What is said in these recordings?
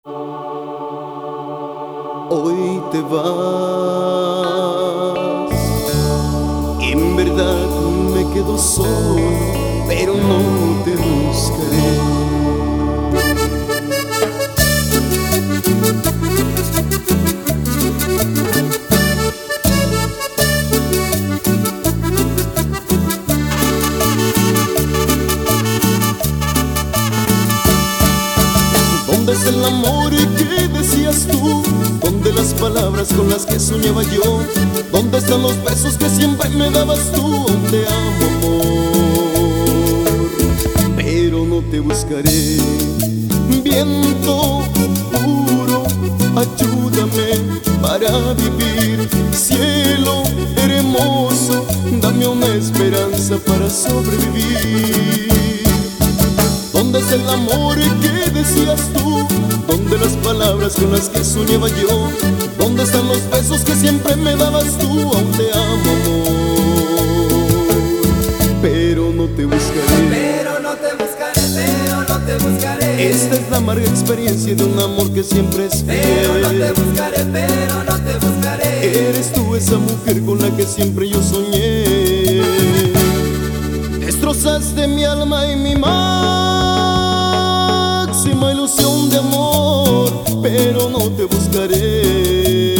Hoy te vas, en verdad me quedo solo, pero no te buscaré. ¿Dónde está el amor que decías tú? ¿Dónde las palabras con las que soñaba yo? ¿Dónde están los besos que siempre me dabas tú? Te amo, amor, pero no te buscaré. Viento puro, ayúdame para vivir. Cielo hermoso, dame una esperanza para sobrevivir. ¿Dónde está el amor que decías tú? ¿Dónde las palabras con las que soñaba yo? ¿Dónde están los besos que siempre me dabas tú? Aún te amo, amor, pero no te buscaré. Pero no te buscaré, pero no te buscaré. Esta es la amarga experiencia de un amor que siempre es fiel. Pero no te buscaré, pero no te buscaré. Eres tú esa mujer con la que siempre yo soñé. Destrozaste mi alma y mi máxima ilusión de amor, pero no te buscaré.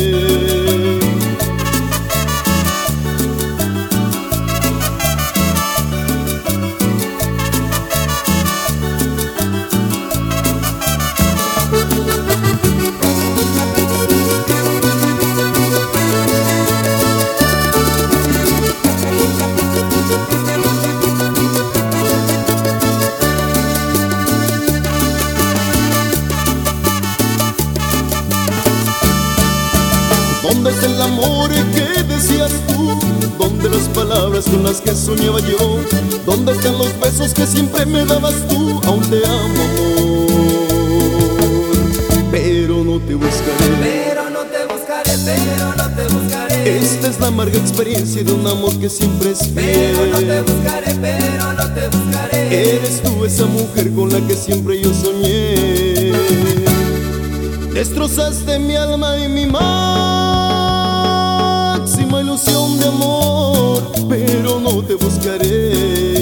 ¿Dónde está el amor que decías tú? ¿Dónde las palabras con las que soñaba yo? ¿Dónde están los besos que siempre me dabas tú? Aún te amo, amor, pero no te buscaré. Pero no te buscaré, pero no te buscaré. Esta es la amarga experiencia de un amor que siempre es fiel. Pero no te buscaré, pero no te buscaré. Eres tú esa mujer con la que siempre yo soñé. Destrozaste mi alma y mi máxima ilusión de amor, pero no te buscaré.